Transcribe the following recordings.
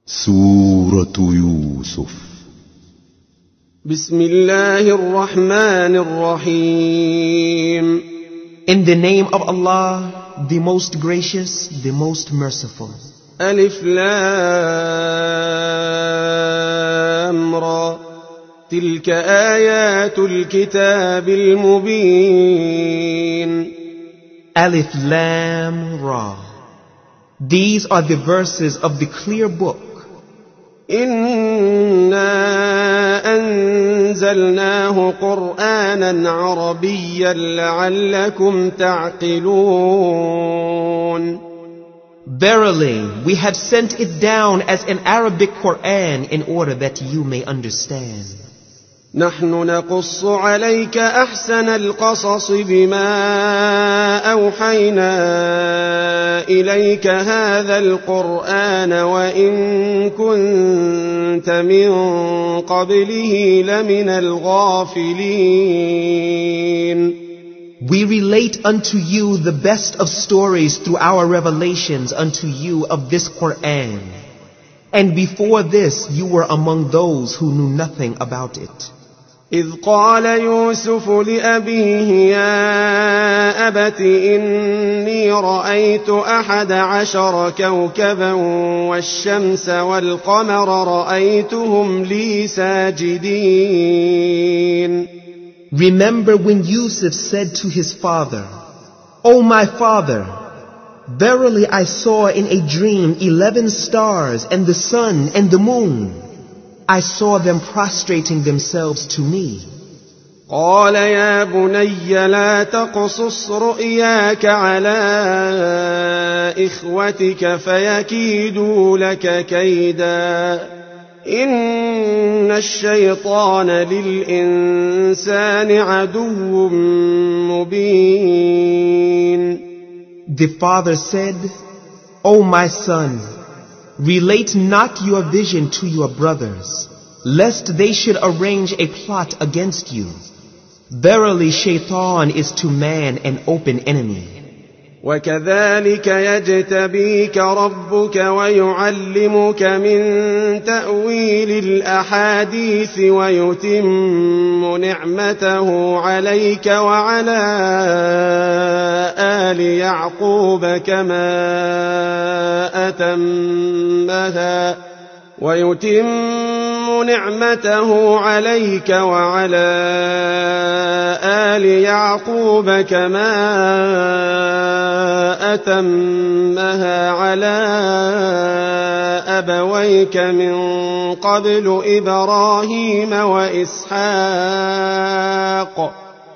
سورة يوسف. بسم الله الرحمن الرحيم. In the name of Allah, the most gracious, the most merciful. ألف لام را تلك آيات الكتاب المبين. Alif Lam Ra. These are the verses of the clear book. إنا أنزلناه قرآنا عربيا لعلكم تعقلون. Verily, we have sent it down as an Arabic Quran in order that you may understand. نحن نقص عليك أحسن القصص بما أوحينا إليك هذا القرآن وإن كنت من قبله لمن الغافلين. We relate unto you the best of stories through our revelations unto you of this Quran. And before this you were among those who knew nothing about it. إذ قال يوسف لأبيه يا أبت إني رأيت 11 كوكبا والشمس والقمر رأيتهم لي ساجدين. Remember when Yusuf said to his father, O my father, verily I saw in a dream 11 stars and the sun and the moon. I saw them prostrating themselves to me. قال يا بني لا تقصص رؤياك على إخوتك فيكيدوا لك كيدا إن الشيطان للإنسان عدو مبين. The father said, O my son, relate not your vision to your brothers, lest they should arrange a plot against you. Verily, Shaitan is to man an open enemy. وكذلك يجتبيك ربك ويعلمك من تأويل الأحاديث ويتم نعمته عليك وعلى آل يعقوب كما أتمها على أبويك من قبل إبراهيم وإسحاق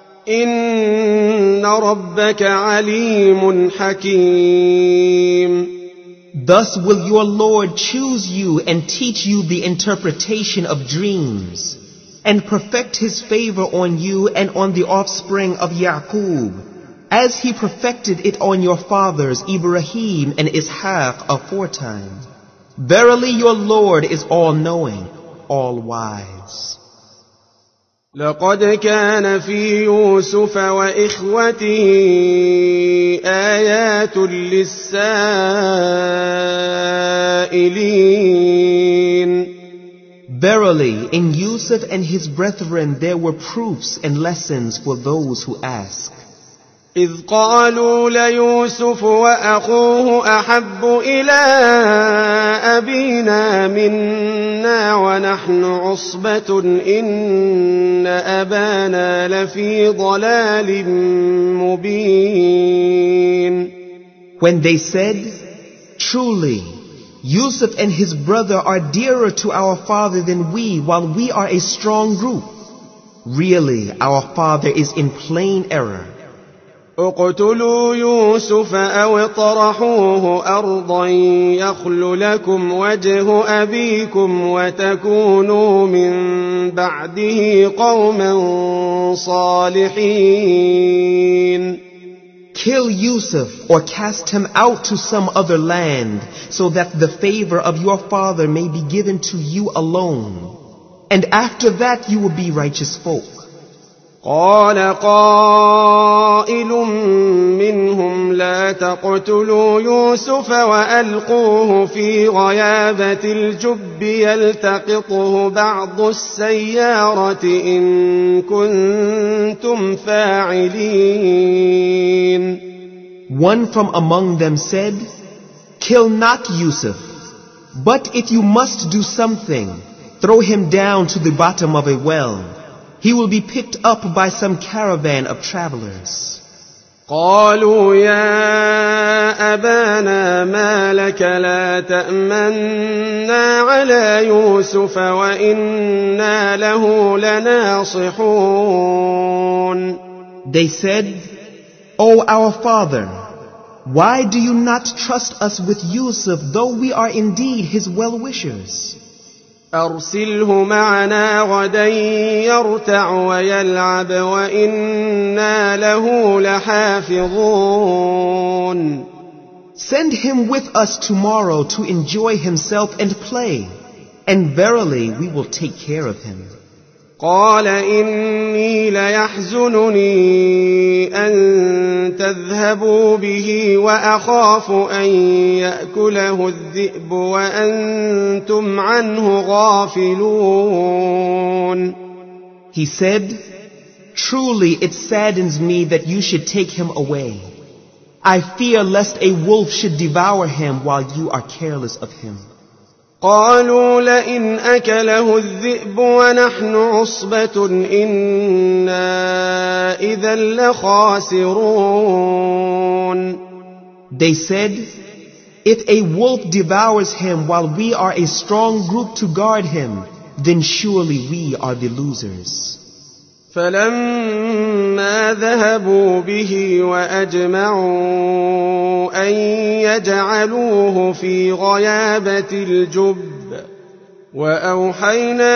إن ربك عليم حكيم. Thus will your Lord choose you and teach you the interpretation of dreams, and perfect his favor on you and on the offspring of Yaqub, as he perfected it on your fathers Ibrahim and Ishaq aforetime. Verily your Lord is all-knowing, all-wise. لقد كان في يوسف وإخوته آيات للسائلين. Verily, in Yusuf and his brethren there were proofs and lessons for those who ask. إذ قالوا ليوسف وأخوه أحب إلى أبينا منا ونحن عصبة إن أبانا لفي ضلال مبين. When they said, Truly, Yusuf and his brother are dearer to our father than we while we are a strong group. Really, our father is in plain error. اقتلوا يوسف أو اطرحوه أرضا يخل لكم وجه أبيكم وتكونوا من بعده قوما صالحين. Kill Yusuf or cast him out to some other land so that the favor of your father may be given to you alone. And after that you will be righteous folk. قال قائل منهم لا تقتلوا يوسف وألقوه في غيابة الجب يلتقطه بعض السيارة إن كنتم فاعلين. One from among them said, "Kill not Yusuf, but if you must do something, throw him down to the bottom of a well. He will be picked up by some caravan of travelers." قالوا يا أبانا ما لك لا تأمنا على يوسف وإنا له لناصحون. They said, "O our father, why do you not trust us with Yusuf, though we are indeed his well-wishers? أرسله معنا غدا يرتع ويلعب وإنا له لحافظون. Send him with us tomorrow to enjoy himself and play, and verily we will take care of him." قال إني ليحزنني أن تذهبوا به وأخاف أن يأكله الذئب وأنتم عنه غافلون. He said, "Truly it saddens me that you should take him away. I fear lest a wolf should devour him while you are careless of him." قالوا لئن أكله الذئب ونحن عصبة إنا إذا لخاسرون. They said, "If a wolf devours him while we are a strong group to guard him, then surely we are the losers." فلما ذهبوا به وأجمعوا أن يجعلوه في غيابة الجب وأوحينا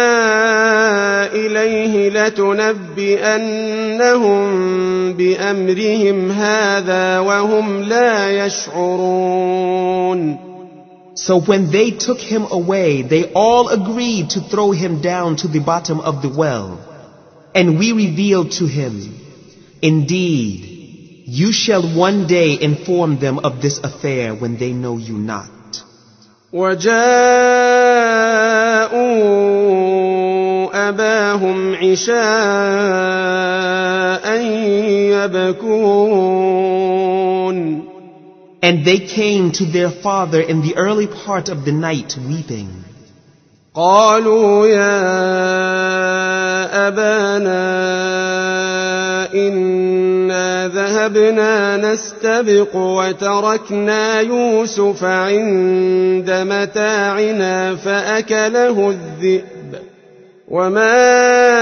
إليه لتنبئنهم بأمرهم هذا وهم لا يشعرون. So when they took him away, they all agreed to throw him down to the bottom of the well. And we revealed to him, "Indeed, you shall one day inform them of this affair when they know you not." وجاءوا أباهم عشاء يبكون. And they came to their father in the early part of the night weeping. قالوا يا أبانا إنا ذهبنا نستبق وتركنا يوسف عند متاعنا فأكله الذئب وما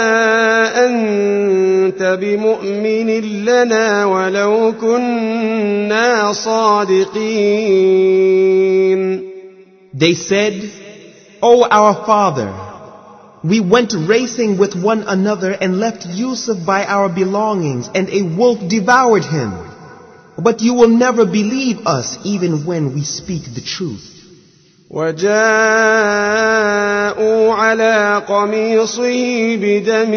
أنت بمؤمن لنا ولو كنا صادقين. They said, "O our father, we went racing with one another and left Yusuf by our belongings, and a wolf devoured him. But you will never believe us even when we speak the truth." وجاءوا على قميصه بدم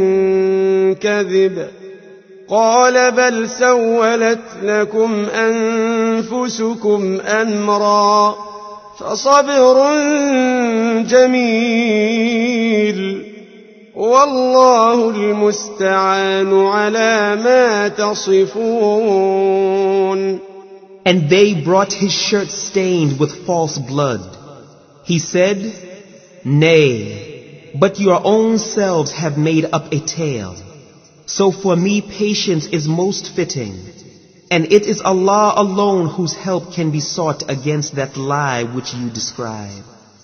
كذب قال بل سولت لكم أنفسكم أمرا فصبر جميل والله المستعان على ما تصفون. And they brought his shirt stained with false blood. He said, "Nay, but your own selves have made up a tale. So for me patience is most fitting. And it is Allah alone whose help can be sought against that lie which you describe."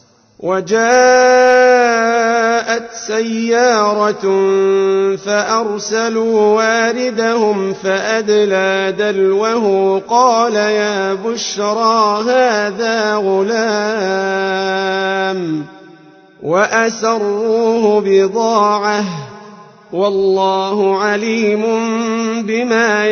وجاءت سيارة فأرسلوا واردهم فأدلى دلوه قال يا بشرى هذا غلام وأسروه بضاعة والله عليم بما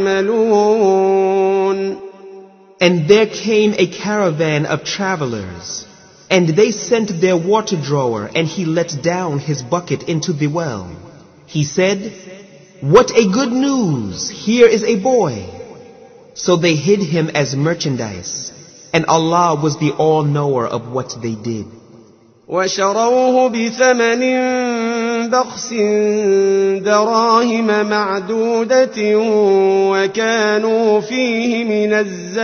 يعملون. And there came a caravan of travelers, and they sent their water drawer, and he let down his bucket into the well. He said, "What a good news! Here is a boy." So they hid him as merchandise, and Allah was the all-knower of what they did. وشروه بثمن بخس دراهم معدودة وكانوا فيه من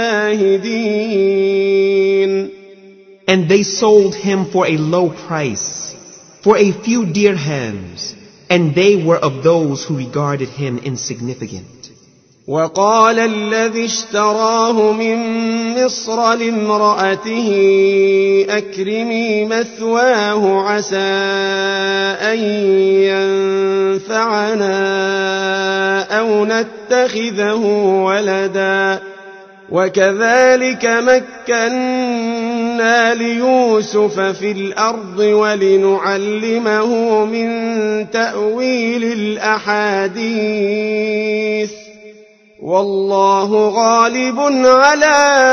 الزاهدين. And they sold him for a low price, for a few dirhams, and they were of those who regarded him insignificant. وقال الذي اشتراه من مصر لامرأته أكرمي مثواه عسى أن ينفعنا أو نتخذه ولدا وكذلك مكنا ليوسف في الأرض ولنعلمه من تأويل الأحاديث والله غالب على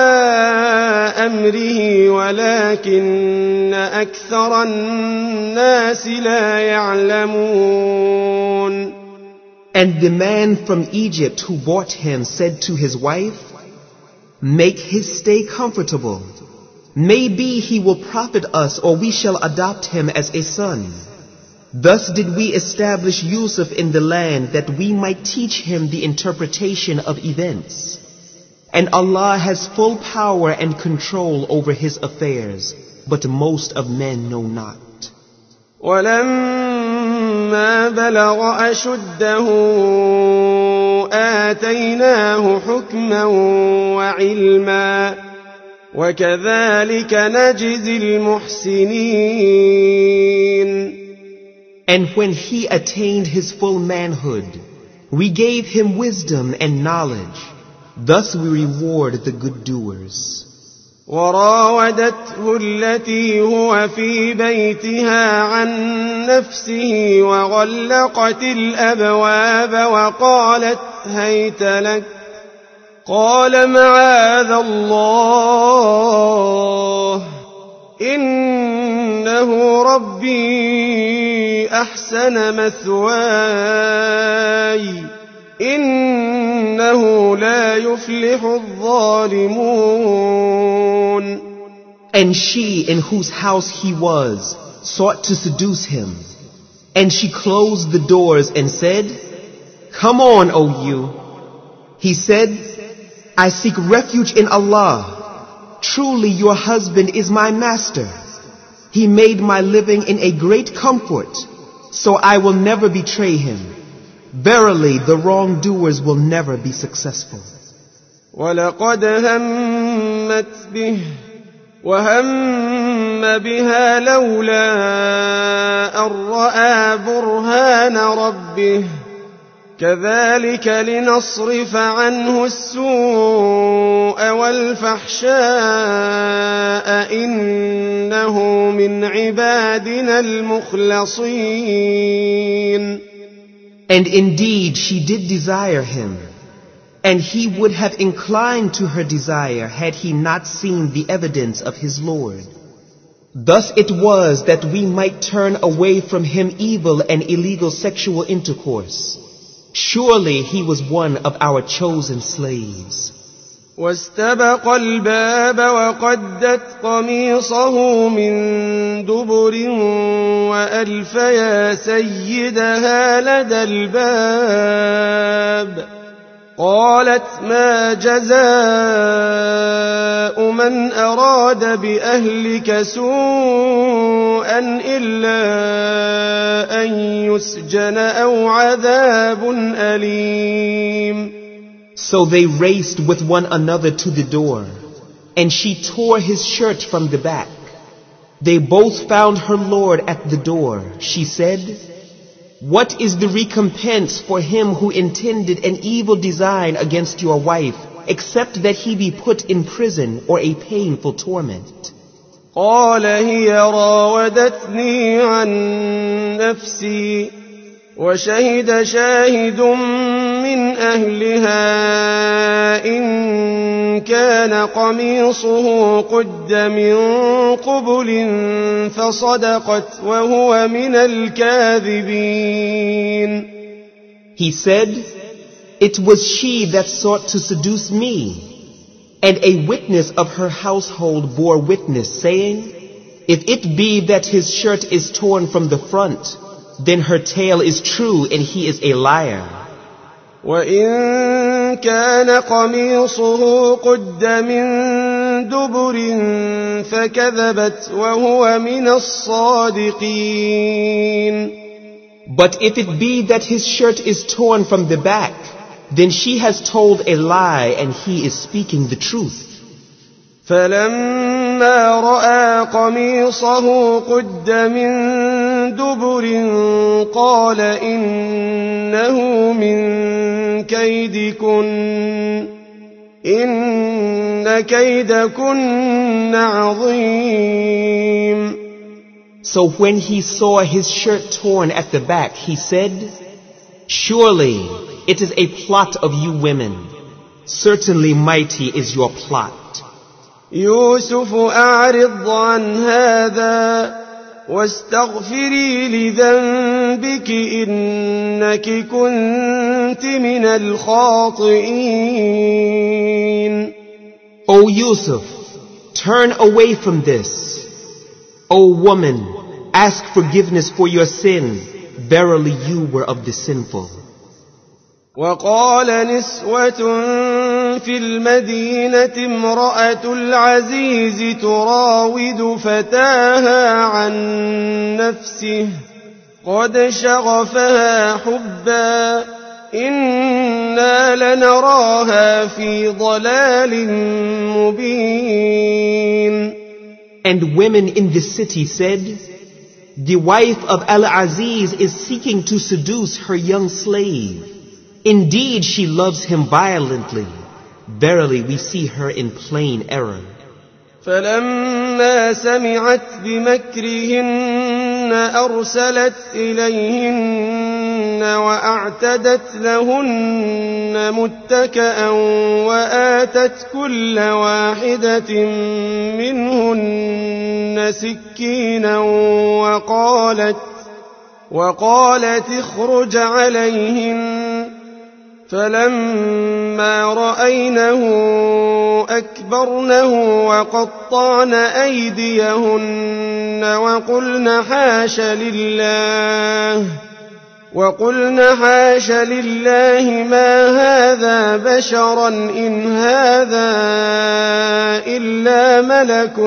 أمره ولكن أكثر الناس لا يعلمون. And the man from Egypt who bought him said to his wife, "Make his stay comfortable. Maybe he will profit us, or we shall adopt him as a son." Thus did we establish Yusuf in the land that we might teach him the interpretation of events. And Allah has full power and control over his affairs, but most of men know not. وَلَمَّا بَلَغَ أَشُدَّهُ آتَيْنَاهُ حُكْمًا وَعِلْمًا وَكَذَلِكَ نَجْزِي الْمُحْسِنِينَ. And when he attained his full manhood, we gave him wisdom and knowledge. Thus we reward the good doers. وراودته التي هو في بيتها عن نفسه وغلقت الأبواب وقالت هيت لك قال معاذ الله إنه ربي أحسن مثواي إنه لا يفلح الظالمون. And she in whose house he was sought to seduce him, and she closed the doors and said, "Come on, O you." He said, "I seek refuge in Allah. Truly your husband is my master. He made my living in a great comfort, so I will never betray him. Verily, the wrongdoers will never be successful." وَلَقَدْ هَمَّتْ بِهِ وَهَمَّ بِهَا لَوْلَا أَن رَّأَىٰ بُرْهَانَ رَبِّهِ كَذَلِكَ لِنَصْرِفَ عَنْهُ السُّوءَ وَالْفَحْشَاءَ إِنَّهُ مِنْ عِبَادِنَا الْمُخْلَصِينَ. And indeed she did desire him, and he would have inclined to her desire had he not seen the evidence of his Lord. Thus it was that we might turn away from him evil and illegal sexual intercourse. Surely he was one of our chosen slaves. واستبق الباب وقدت قميصه من دبر وألف يا سيدها لدى الباب قالت ما جزاء من أراد بأهلك سوءا إلا أن يسجن أو عذاب أليم. So they raced with one another to the door, and she tore his shirt from the back. They both found her Lord at the door. She said, "What is the recompense for him who intended an evil design against your wife, except that he be put in prison or a painful torment?" قال هي راودتني عن نفسي وشهد شاهد من أهلها إن كان قميصه قد من قبل فصدقت وهو من الكاذبين. He said, "It was she that sought to seduce me." And a witness of her household bore witness, saying, "If it be that his shirt is torn from the front, then her tale is true and he is a liar." وَإِن كَانَ قَمِيصُهُ قُدَّ مِن دُبُرٍ فَكَذَبَتْ وَهُوَ مِنَ الصَّادِقِينَ. But if it be that his shirt is torn from the back, then she has told a lie and he is speaking the truth. فَلَمَّا رَأَىٰ قَمِيصَهُ قُدَّ مِن دُبُرٍ قَالَ إِنَّهُ مِن كَيْدِكُنَّ إِنَّ كَيْدَكُنَّ عَظِيمٌ. So when he saw his shirt torn at the back, he said, "Surely it is a plot of you women. Certainly mighty is your plot." يوسف أعرض عن هذا واستغفري لذنبك إنك كنت من الخاطئين. O Yusuf, turn away from this. O woman, ask forgiveness for your sin. Verily you were of the sinful. وقال نسوة في المدينة امرأة العزيز تراود فتاها عن نفسه قد شغفها حبا إنا لنراها في ضلال مبين. And women in the city said, "The wife of Al-Aziz is seeking to seduce her young slave. Indeed, she loves him violently. Verily, we see her in plain error." فلما سمعت بمكرهن أرسلت إليهن وأعتدت لهن متكأ وآتت كل واحدة منهن سكينا وقالت اخرج عليهن. فلما رأينه أكبرنه وقطعن أيديهن وقلن حاش لله ما هذا بشرا إن هذا إلا ملك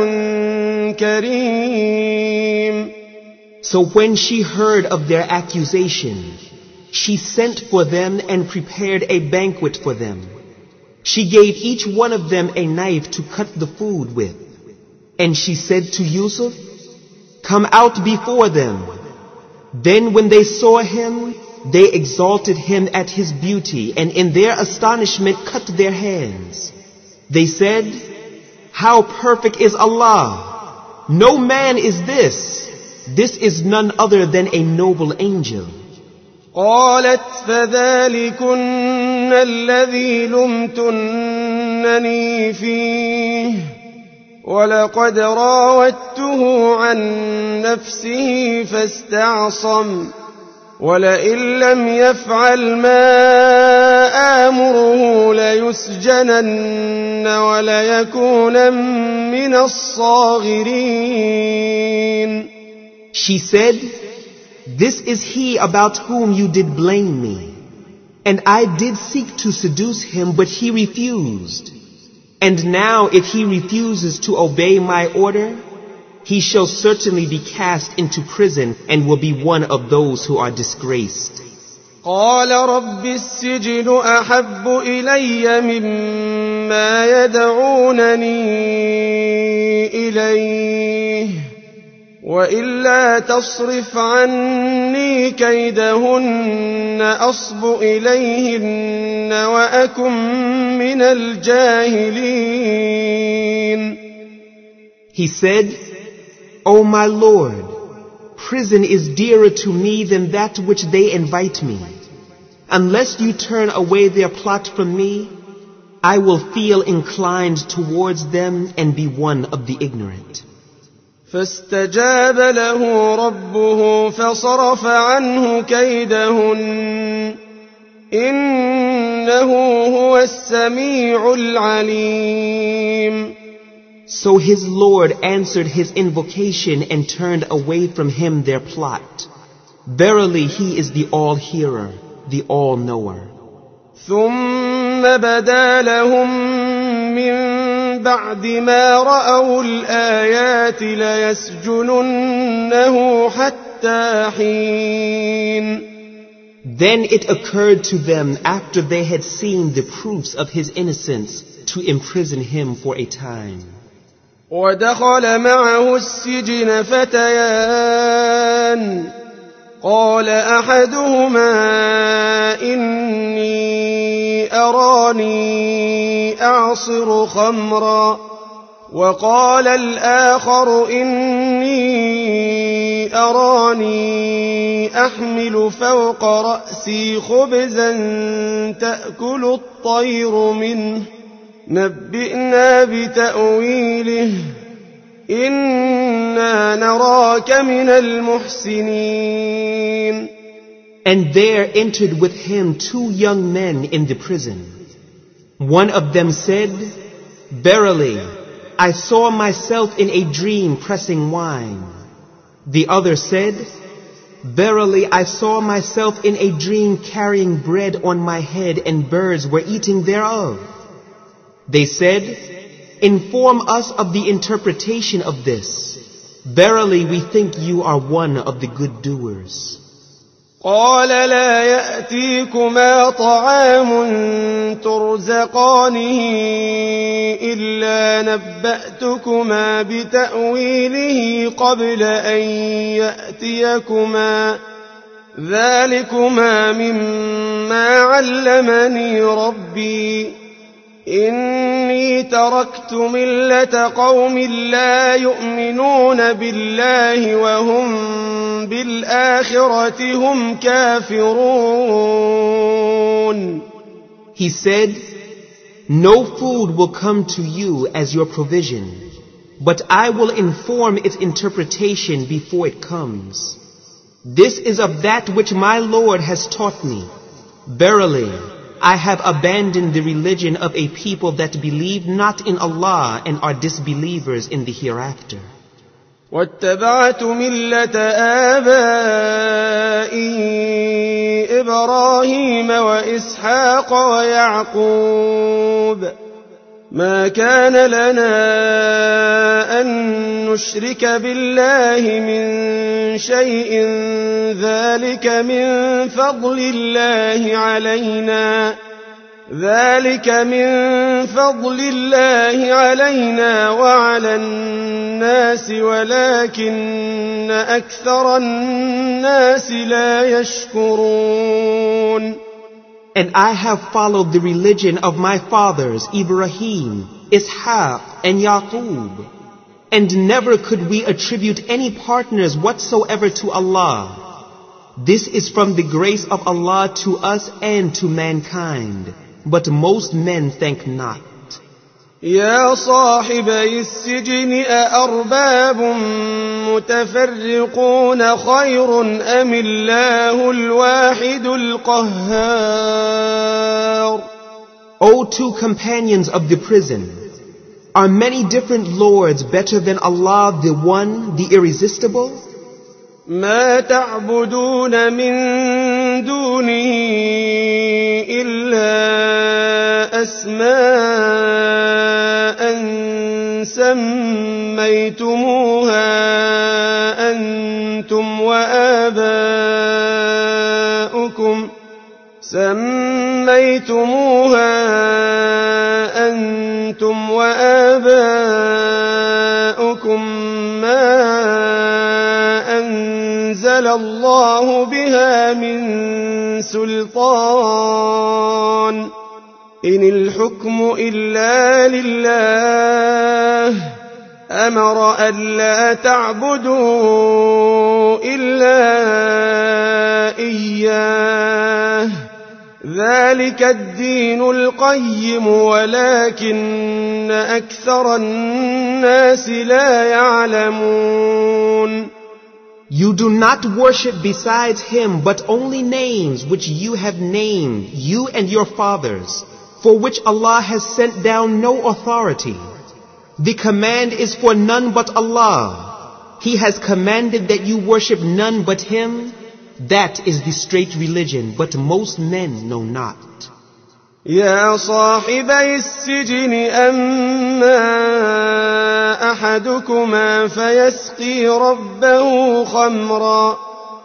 كريم. So when she heard of their accusation, she sent for them and prepared a banquet for them. She gave each one of them a knife to cut the food with. And she said to Yusuf, "Come out before them." Then when they saw him, they exalted him at his beauty and in their astonishment cut their hands. They said, "How perfect is Allah! No man is this. This is none other than a noble angel." قالت فذلكن الذي لمتنني فيه ولقد راودته عن نفسه فاستعصم ولئن لم يفعل ما آمره ليسجنن وليكونن من الصاغرين. She said, "This is he about whom you did blame me. And I did seek to seduce him, but he refused. And now if he refuses to obey my order, he shall certainly be cast into prison and will be one of those who are disgraced." قال رب السجن أحب إلي مما يدعونني إليه وإلا تصرف عني كيدهن أصب إليهن وأكن من الجاهلين. He said, "O my Lord, prison is dearer to me than that which they invite me. Unless you turn away their plot from me, I will feel inclined towards them and be one of the ignorant." فاستجاب له ربه فصرف عنه كيدهن إنه هو السميع العليم. So his Lord answered his invocation and turned away from him their plot. Verily he is the all-hearer, the all-knower. ثم بدا لهم من بعد ما رأوا الآيات ليسجننه حتى حين. Then it occurred to them after they had seen the proofs of his innocence to imprison him for a time. ودخل معه السجن فتيان قال أحدهما إني أراني أعصر خمرا وقال الآخر إني أراني أحمل فوق رأسي خبزا تأكل الطير منه نبئنا بتأويله إنا نراك من المحسنين. And there entered with him 2 young men in the prison. One of them said, Verily, I saw myself in a dream pressing wine. The other said, Verily, I saw myself in a dream carrying bread on my head and birds were eating thereof. They said, Inform us of the interpretation of this. Verily, we think you are one of the good doers. قال لا يأتيكما طعام ترزقانه إلا نبأتكما بتأويله قبل أن يأتيكما ذلكما مما علمني ربي إني تركت ملة قوم لا يؤمنون بالله وهم بالآخرة هم كافرون. He said, No food will come to you as your provision, but I will inform its interpretation before it comes. This is of that which my Lord has taught me. Verily, I have abandoned the religion of a people that believe not in Allah and are disbelievers in the hereafter. واتبعت ملة آبائي إبراهيم وإسحاق ويعقوب ما كان لنا أن نشرك بالله من شيء ذلك من فضل الله علينا وعلى الناس ولكن أكثر الناس لا يشكرون. And I have followed the religion of my fathers, Ibrahim, Ishaq, and Yaqub. And never could we attribute any partners whatsoever to Allah. This is from the grace of Allah to us and to mankind. But most men thank not. يا صاحبي السجن أأرباب متفرقون خير أم الله الواحد القهار. O 2 companions of the prison, are many different lords better than Allah, the one, the irresistible? ما تعبدون من دونه إلا أسماء سميتموها أنتم وآباؤكم ما أنزل الله بها من سلطان إن الحكم إلا لله أمر ألا تعبدوا إلا إياه ذلك الدين القيم ولكن أكثر الناس لا يعلمون. You do not worship besides him but only names which you have named, you and your fathers, for which Allah has sent down no authority. The command is for none but Allah. He has commanded that you worship none but him. That is the straight religion, but most men know not. يا صاحبي السجن أما أحدكما فيسقي ربه خمرا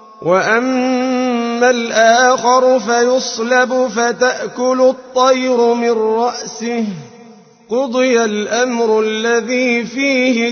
وأما الآخر فيصلب فتأكل الطير من رأسه قضي الأمر الذي فيه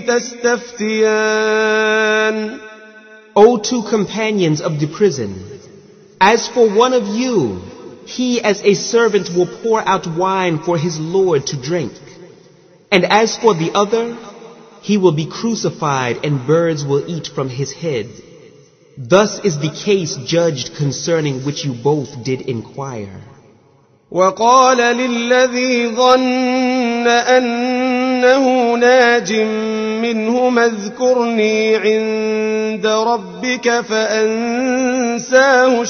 تستفتيان. O two companions of the prison, as for one of you, he as a servant will pour out wine for his Lord to drink. And as for the other, he will be crucified and birds will eat from his head. Thus is the case judged concerning which you both did inquire. وقال للذي ظن أنه ناج منهما اذكرني عند ربك فأنساه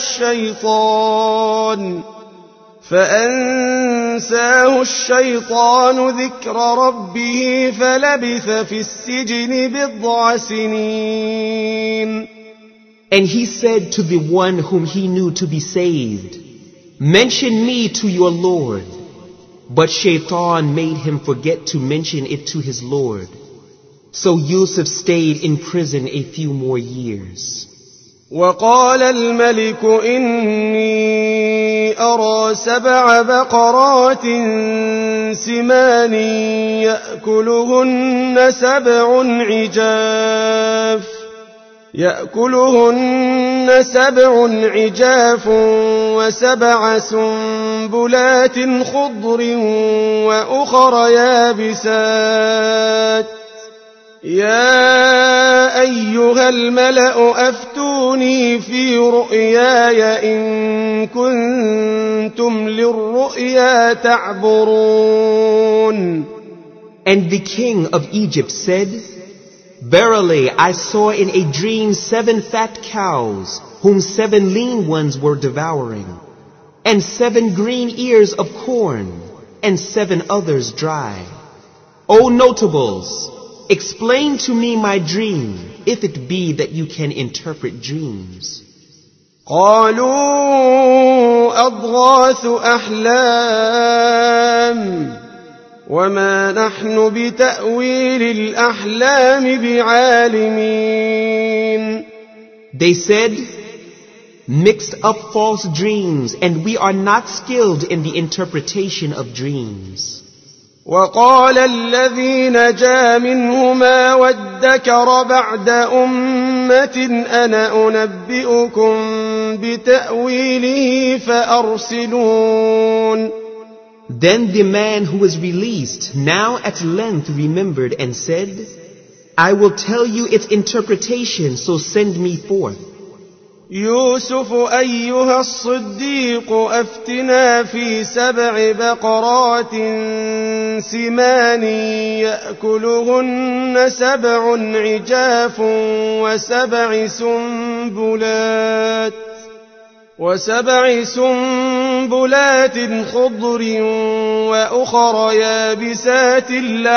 الشيطان ذكر ربه فلبث في السجن بضع سنين. And he said to the one whom he knew to be saved, mention me to your Lord. But Shaitan made him forget to mention it to his Lord. So Yusuf stayed in prison a few more years. وقال الملك إني أرى 7 بقرات سمان يأكلهن 7 عجاف و7 سنبلات خضر وأخر يابسات يا أيها الملأ أفتوني في رؤياي إن كنتم للرؤيا تعبرون. And the king of Egypt said, verily I saw in a dream 7 fat cows, whom 7 lean ones were devouring, and 7 green ears of corn, and 7 others dry. O notables, explain to me my dream, if it be that you can interpret dreams. قالوا أضغاث أحلام وما نحن بتأويل الأحلام بعالمين. They said, mixed up false dreams, and we are not skilled in the interpretation of dreams. وقال الذي نجا منهما وادكر بعد أمة أنا أنبئكم بتأويله فأرسلون. Then the man who was released now at length remembered and said, I will tell you its interpretation, so send me forth. يوسف أيها الصديق أفتنا في 7 بقرات سمان يأكلهن 7 عجاف و7 سنبلات خضر وأخر يابسات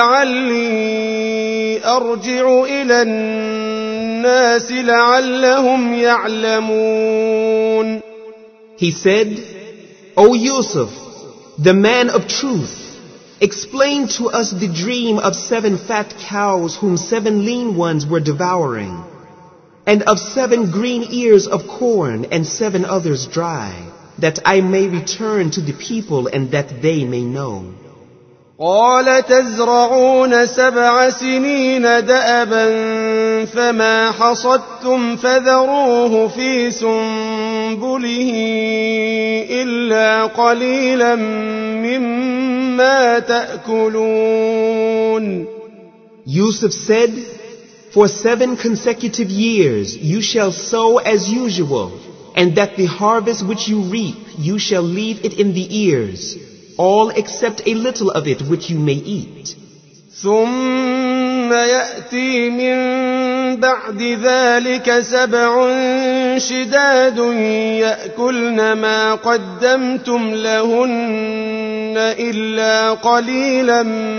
لعلي أرجع إلى الناس لعلهم يعلمون. He said, O Yusuf, the man of truth, explain to us the dream of 7 fat cows whom 7 lean ones were devouring, and of 7 green ears of corn and 7 others dry, that I may return to the people and that they may know. قال تزرعون 7 سنين دأبا فما حصدتم فذروه في سنبله إلا قليلا مما تأكلون. Yusuf said, for 7 consecutive years you shall sow as usual, and that the harvest which you reap you shall leave it in the ears, all except a little of it which you may eat. ثم يأتي من بعد ذلك 7 شداد يأكلن ما قدمتم لهن إلا قليلا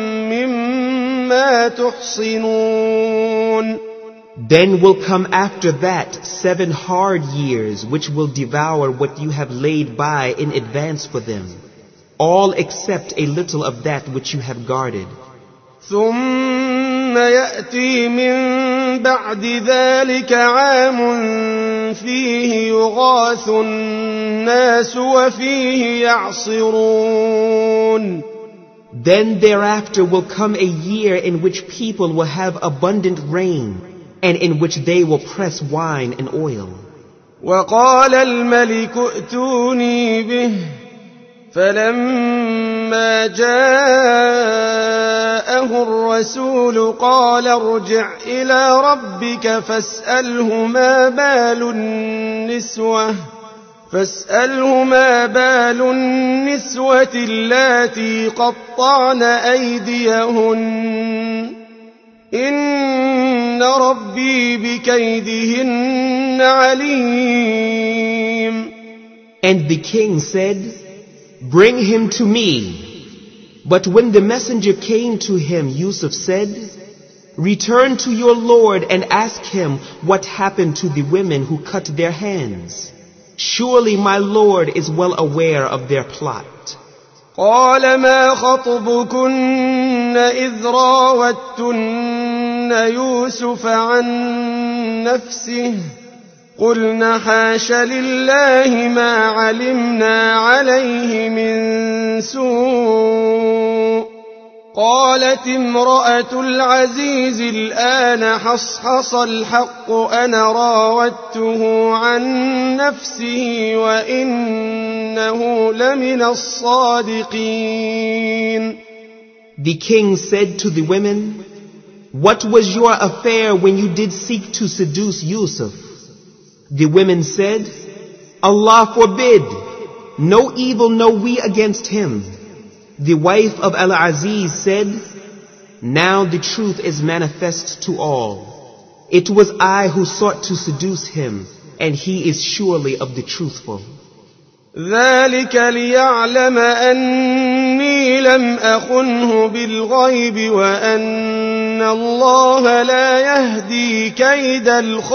مما تحصنون. Then will come after that 7 hard years which will devour what you have laid by in advance for them, all except a little of that which you have guarded. ثم يأتي من بعد ذلك عام فيه يغاث الناس وفيه يعصرون. Then thereafter will come a year in which people will have abundant rain, and in which they will press wine and oil. وقال الملك ائتوني به فلما جاءه الرسول قال ارجع إلى ربك فاسأله ما بال النسوة اللاتي قطعن أيديهن إن ربي بكيدهن عليم. And the king said, bring him to me. But when the messenger came to him, Yusuf said, return to your Lord and ask him what happened to the women who cut their hands. Surely my Lord is well aware of their plot. قال ما خطبكن إذ راوتن يوسف عن نفسه قلنا حاش لله ما علمنا عليه من سوء. قالت امرأة العزيز الآن حصحص الحق أنا راودته عن نفسه وإنه لمن الصادقين. The king said to the women, what was your affair when you did seek to seduce Yusuf? The women said, Allah forbid, no evil know we against him. The wife of Al-Aziz said, now the truth is manifest to all. It was I who sought to seduce him, and he is surely of the truthful. ذلك ليعلم أني لم أخنه بالغيب وأن الله لا يهدي كيد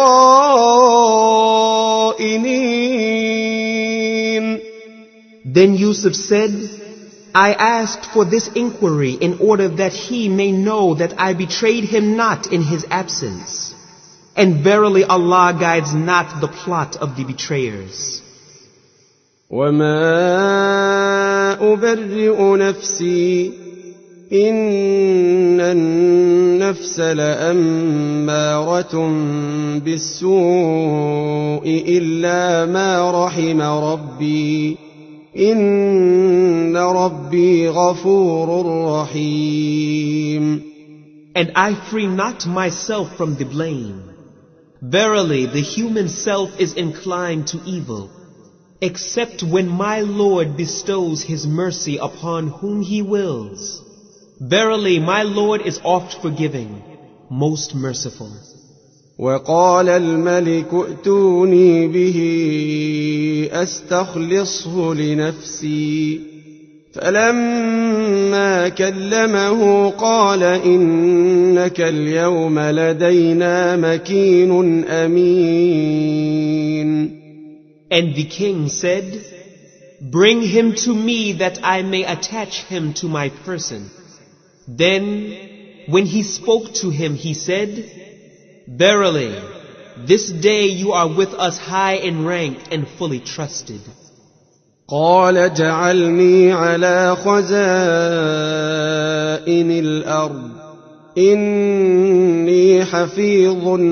الخائنين. Then Yusuf said, I asked for this inquiry in order that he may know that I betrayed him not in his absence. And verily Allah guides not the plot of the betrayers. وما أبرئ نفسي إن النفس لأمارة بالسوء إلا ما رحم ربي إن ربي غفور رحيم. And I free not myself from the blame. Verily the human self is inclined to evil, except when my Lord bestows his mercy upon whom he wills. Verily my Lord is oft forgiving, most merciful. وقال الملك ائتوني به أستخلصه لنفسي فلما كلمه قال إنك اليوم لدينا مكين أمين. And the king said, bring him to me that I may attach him to my person. Then, when he spoke to him, he said, verily, this day you are with us high in rank and fully trusted. قال اجعلني على خزائن الأرض إني حفيظ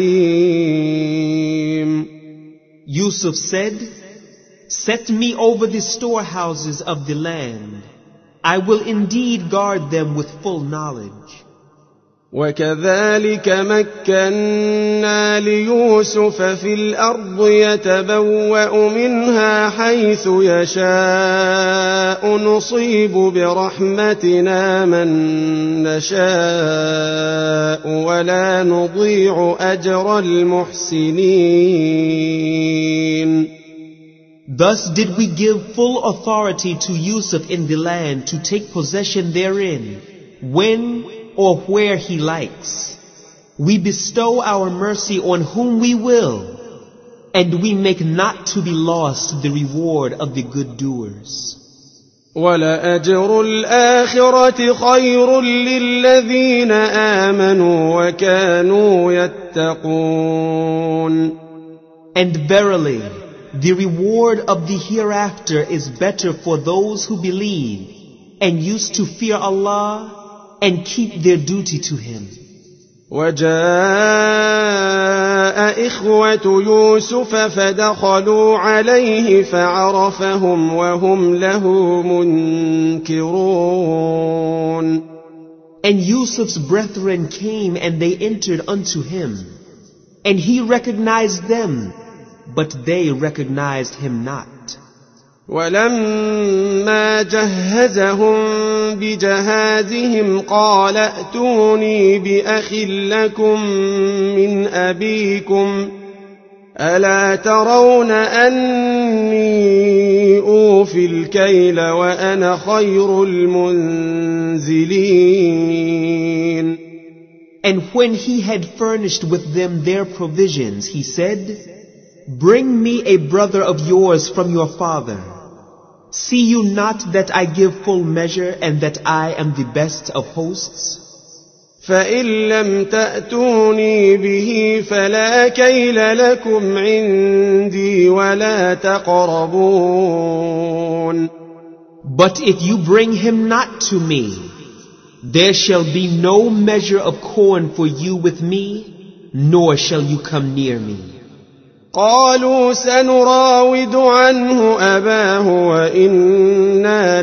عليم. Yusuf said, set me over the storehouses of the land. I will indeed guard them with full knowledge. وكذلك مكنا ليوسف في الأرض يتبوأ منها حيث يشاء نصيب برحمتنا من نشاء ولا نضيع أجر المحسنين. Thus did we give full authority to Yusuf in the land to take possession therein, when or where he likes. We bestow our mercy on whom we will, and we make not to be lost the reward of the good doers. وَلَأَجْرُ الْآخِرَةِ خَيْرٌ لِّلَّذِينَ آمَنُوا وَكَانُوا يَتَّقُونَ. And verily, the reward of the hereafter is better for those who believe and used to fear Allah and keep their duty to Him. وجاء إخوة يوسف فدخلوا عليه فعرفهم وهم له منكرون. And Yusuf's brethren came and they entered unto him, and he recognized them, but they recognized him not. ولما جهزهم بجهازهم قال ائتوني بأخ لكم من أبيكم ألا ترون أني أوفي الكيل وأنا خير المنزلين. And when he had furnished with them their provisions, he said, Bring me a brother of yours from your father. See you not that I give full measure and that I am the best of hosts? فإن لم تأتوني به فلا كيل لكم عندي ولا تقربون. But if you bring him not to me, there shall be no measure of corn for you with me, nor shall you come near me. قالوا سنراود عنه أباه وإنا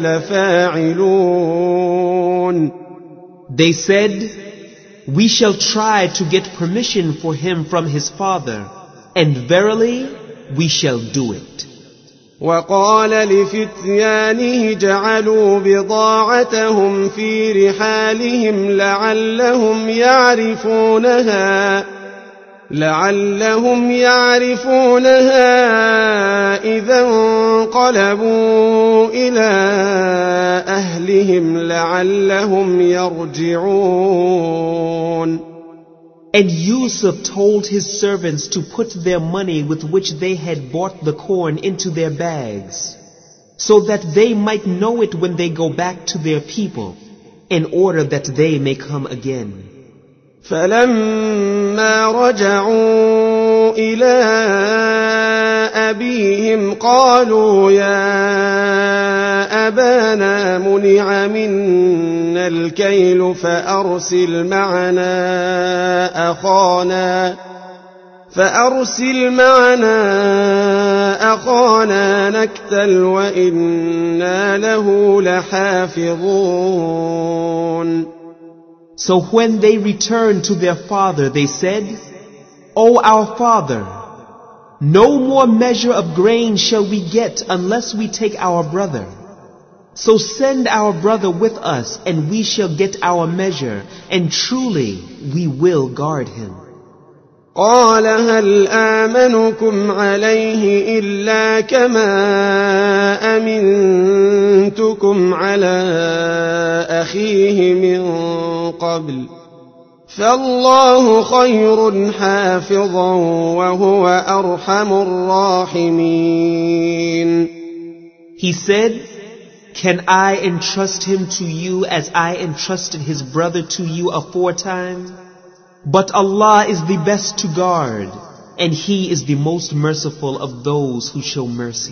لفاعلون. They said, We shall try to get permission for him from his father, and verily we shall do it. وقال لفتيانه جعلوا بضاعتهم في رحالهم لعلهم يعرفونها إذا انقلبوا إلى أهلهم لعلهم يرجعون. And Yusuf told his servants to put their money with which they had bought the corn into their bags, so that they might know it when they go back to their people, in order that they may come again. فلما رجعوا إلى أبيهم قالوا يا أبانا منع منا الكيل فأرسل معنا أخانا نكتل وإنا له لحافظون. So when they returned to their father, they said, O our father, no more measure of grain shall we get unless we take our brother. So send our brother with us, and we shall get our measure, and truly we will guard him. قال هل آمنكم عليه إلا كما أمنتكم على أخيه من قبل فالله خير حافظا وهو أرحم الراحمين. He said, Can I entrust him to you as I entrusted his brother to you aforetime? But Allah is the best to guard, and He is the most merciful of those who show mercy.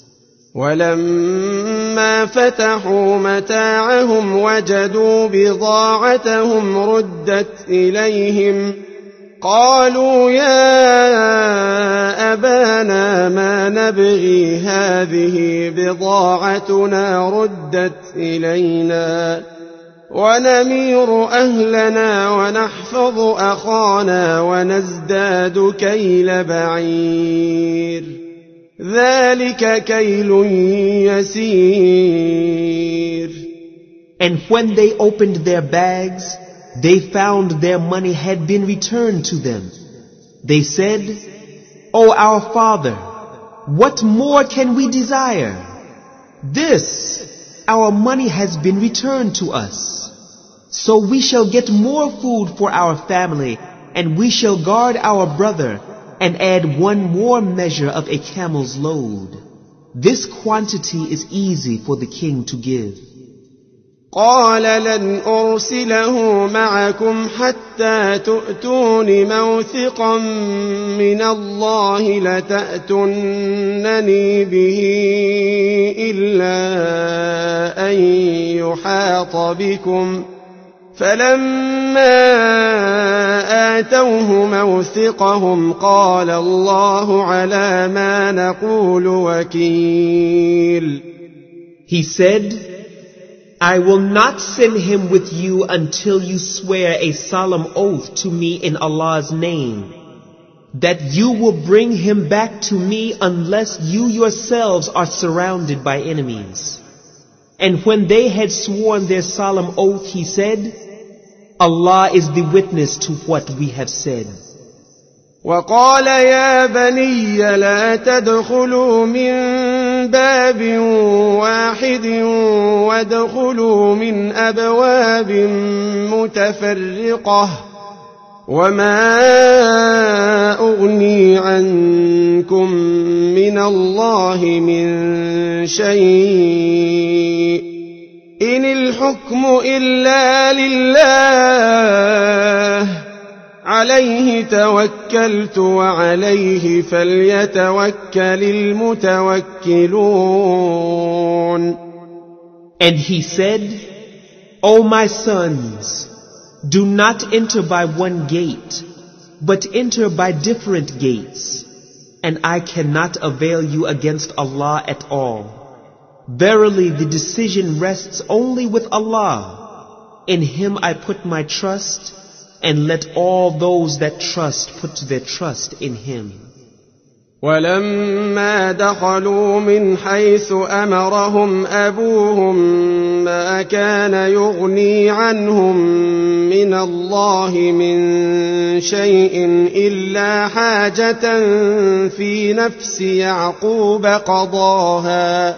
ولما فتحوا متاعهم وجدوا بضاعتهم ردت إليهم قالوا يا أبانا ما نبغي هذه بضاعتنا ردت إلينا ونمير أهلنا ونحفظ أخانا ونزداد كيل بعير ذلك كيل يسير. And when they opened their bags, they found their money had been returned to them. They said, "O our father, what more can we desire? This, our money has been returned to us. So we shall get more food for our family, and we shall guard our brother, and add one more measure of a camel's load. This quantity is easy for the king to give." قال لن أرسله معكم حتى تؤتون موثقا من الله لتأتونني به إلا أن يحاط بكم. فلما آتوه موثقهم قال الله على ما نقول وكيل. He said, "I will not send him with you until you swear a solemn oath to me in Allah's name, that you will bring him back to me unless you yourselves are surrounded by enemies." And when they had sworn their solemn oath, he said, "Allah is the witness to what we have said." وقال يا بني لا تدخلوا من باب واحد وادخلوا من أبواب متفرقة وما أغني عنكم من الله من شيء إن الحكم إلا لله عليه توكلت وعليه فليتوكل المتوكلون. And he said, "O my sons, do not enter by one gate, but enter by different gates, and I cannot avail you against Allah at all. Verily the decision rests only with Allah. In Him I put my trust, and let all those that trust put their trust in Him." ولما دخلوا من حيث أمرهم أبوهم ما كان يغني عنهم من الله من شيء إلا حاجة في نفس يعقوب قضاها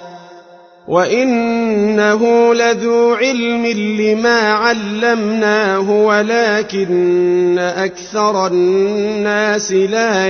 وإنه لذو علم لما علمناه ولكن أكثر الناس لا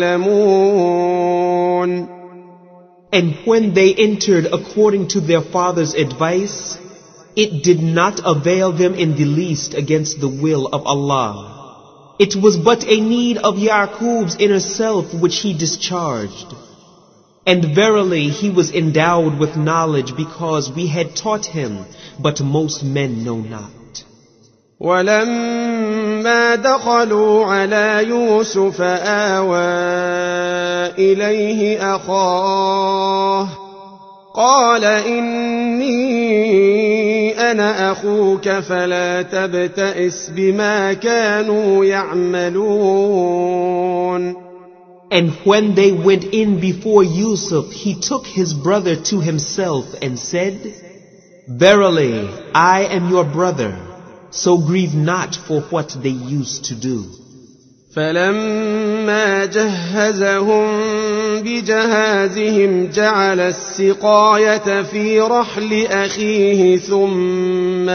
يعلمون. And when they entered according to their father's advice, it did not avail them in the least against the will of Allah. It was but a need of Yaqub's inner self which he discharged. And verily he was endowed with knowledge because we had taught him, but most men know not. ولما دخلوا على يوسف آوى إليه أخاه قال إني أنا أخوك فلا تبتئس بما كانوا يعملون. And when they went in before Yusuf, he took his brother to himself and said, "Verily, I am your brother, so grieve not for what they used to do." فلما جهزهم بجهازهم جعل السقاية في رحل أخيه ثم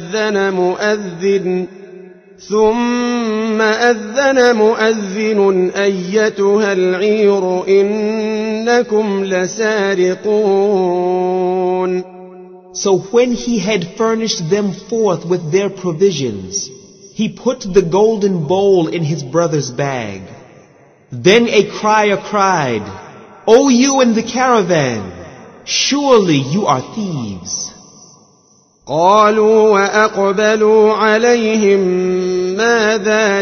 أذن مؤذن أيتها العير إنكم لسارقون. So when he had furnished them forth with their provisions, he put the golden bowl in his brother's bag. Then a crier cried, "O you in the caravan, surely you are thieves." قالوا وأقبلوا عليهم ماذا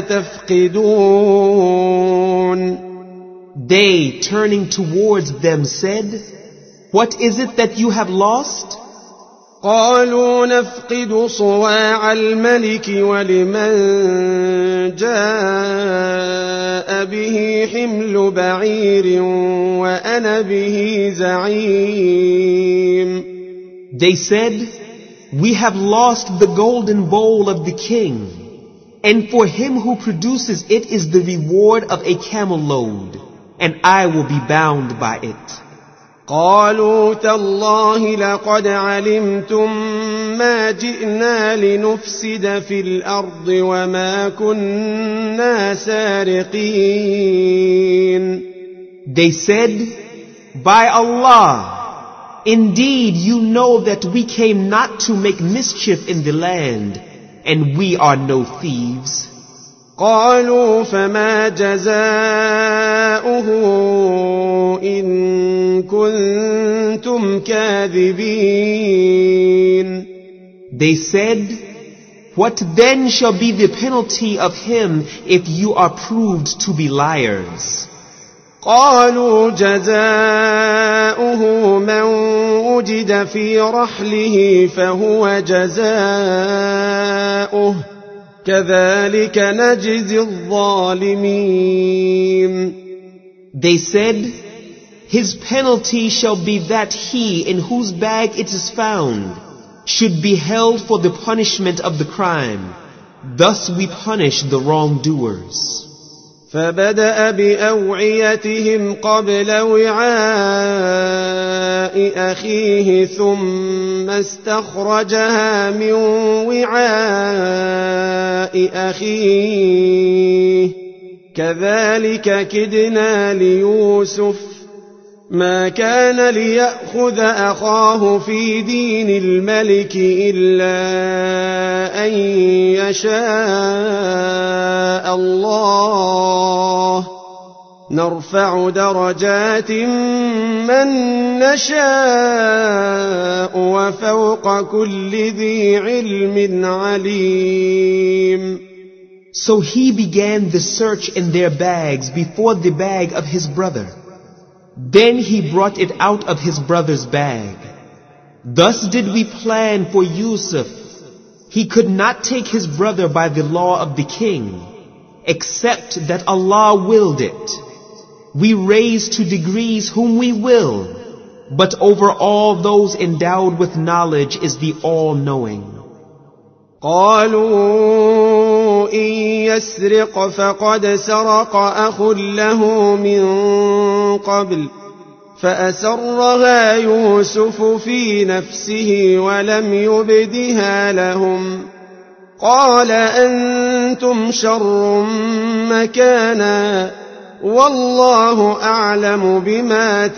تفقدون. They, turning towards them, said, "What is it that you have lost?" قالوا نفقد صواع الملك ولمن جاء به حمل بعير وأنا به زعيم. They said, "We have lost the golden bowl of the king, and for him who produces it is the reward of a camel load, and I will be bound by it." قالوا تالله لقد علمتم ما جئنا لنفسد في الأرض وما كنا سارقين. They said, "By Allah, indeed you know that we came not to make mischief in the land, and we are no thieves." قالوا فما جزاؤه إن كنتم كاذبين. They said, "What then shall be the penalty of him if you are proved to be liars?" قالوا جزاؤه من وجد في رحله فهو جزاؤه كذلك نجزي الظالمين. They said, "His penalty shall be that he in whose bag it is found should be held for the punishment of the crime. Thus we punish the wrongdoers." فبدأ بأوعيتهم قبل وعاء أخيه ثم استخرجها من وعاء أخيه كذلك كدنا ليوسف ما كان ليأخذ أخاه في دين الملك إلا أن يشاء الله نرفع درجات من نشاء وفوق كل ذي علم عليم. So he began the search in their bags before the bag of his brother. Then he brought it out of his brother's bag. Thus did we plan for Yusuf. He could not take his brother by the law of the king, except that Allah willed it. We raise to degrees whom we will, but over all those endowed with knowledge is the all-knowing. قالوا إن يسرق فقد سرق أخ له من قبل فأسرها يوسف في نفسه ولم يبدها لهم قال أنتم شر مكانا والله أعلم بما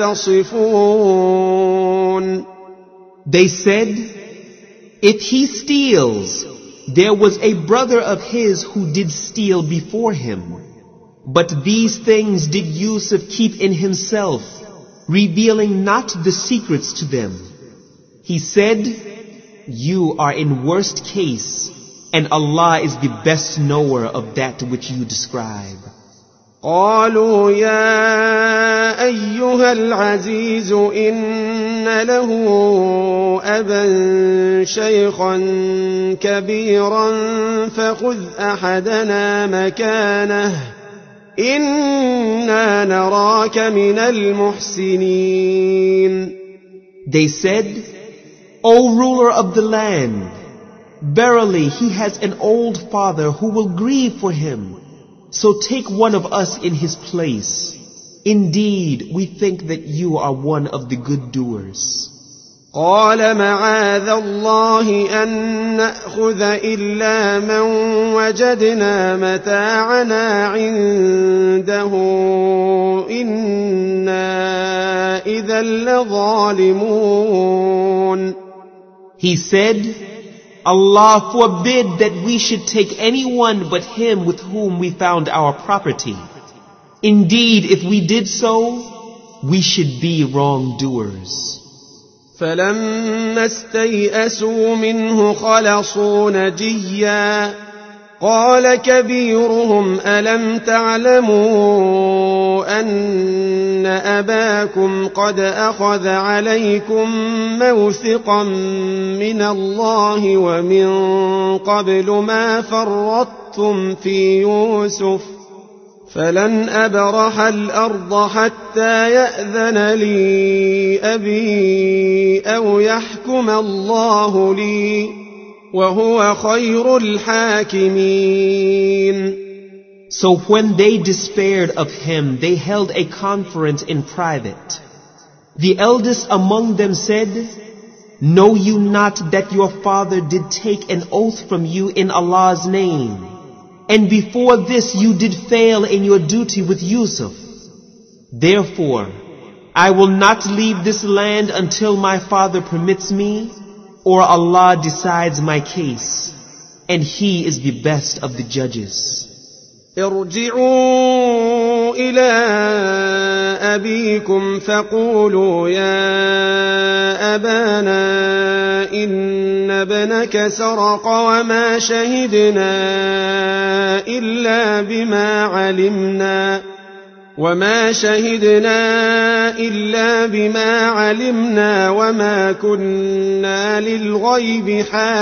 تصفون. They said, "If he steals, there was a brother of his who did steal before him. But these things did Yusuf keep in himself, revealing not the secrets to them." He said, "You are in worst case, and Allah is the best knower of that which you describe." قالوا يا أيها العزيز إن له أبا شيخا كبيرا فخذ أحدنا مكانه إنا نراك من المحسنين. They said, "O ruler of the land, verily he has an old father who will grieve for him. So take one of us in his place. Indeed, we think that you are one of the good doers." قال معاذ الله أن نأخذ إلا من وجدنا متاعنا عنده إنا إذا لظالمون. He said, "Allah forbid that we should take anyone but him with whom we found our property. Indeed, if we did so, we should be wrongdoers." فلما استيئسوا منه خلصوا نجيا قال كبيرهم ألم تعلموا أن أباكم قد أخذ عليكم موثقا من الله ومن قبل ما فرطتم في يوسف فلن أبرح الأرض حتى يأذن لي أبي أو يحكم الله لي وهو خير الحاكمين. So when they despaired of him, they held a conference in private. The eldest among them said, Know you not that your father did take an oath from you in Allah's name? And before this you did fail in your duty with Yusuf. Therefore, I will not leave this land until my father permits me, or Allah decides my case, and He is the best of the judges. ارجعوا إلى أبيكم فقولوا يا أبانا إن ابنك سرق وما شهدنا إلا بما علمنا وما كنا للغيب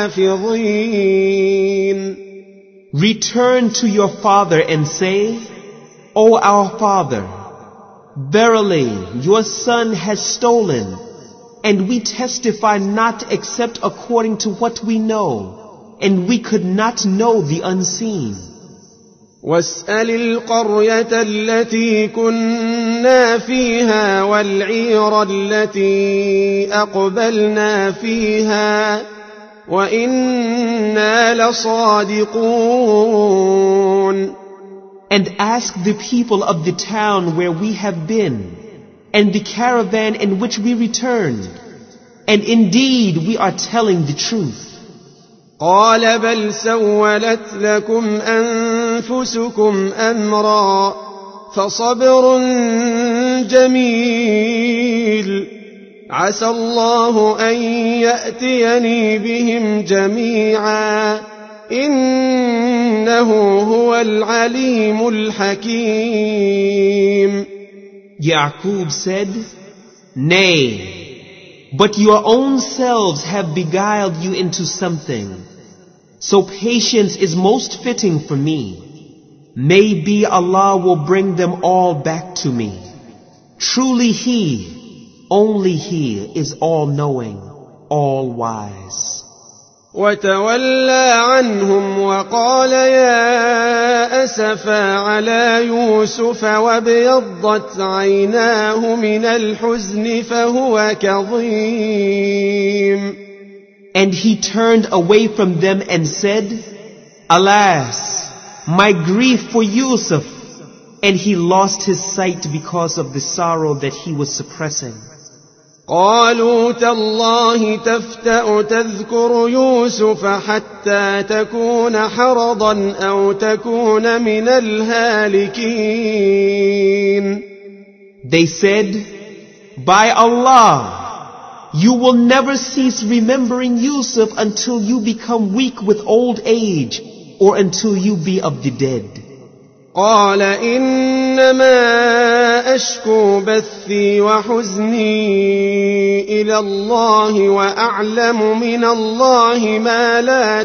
حافظين. Return to your father and say, O our father, verily your son has stolen, and we testify not except according to what we know, and we could not know the unseen. واسأل القرية التي كنا فيها والعير التي أقبلنا فيها وإنا لصادقون. And ask the people of the town where we have been, and the caravan in which we returned, and indeed we are telling the truth. قال بل سولت لكم أنفسكم أمرا فصبر جميل عسى الله أن يأتيني بهم جميعا إنه هو العليم الحكيم. Yaqub said, Nay, but your own selves have beguiled you into something. So patience is most fitting for me. Maybe Allah will bring them all back to me. Truly He, only He is all-knowing, all-wise. وتولى عنهم وقال يا أسفا على يوسف وابيضت عيناه من الحزن فهو كظيم. And he turned away from them and said, Alas, my grief for Yusuf. And he lost his sight because of the sorrow that he was suppressing. قالوا تالله تفتأ تذكر يوسف حتى تكون حرضا أو تكون من الهالكين. They said, By Allah, you will never cease remembering Yusuf until you become weak with old age or until you be of the dead. قال إنما أشكو بثي وحزني إلى الله وأعلم من الله ما لا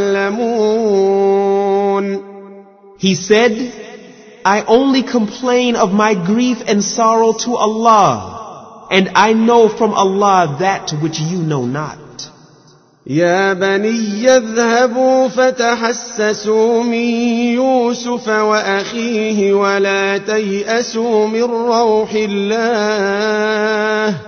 تعلمون. He said, I only complain of my grief and sorrow to Allah, and I know from Allah that which you know not. يا بني اذهبوا فتحسسوا من يوسف وأخيه ولا تيأسوا من روح الله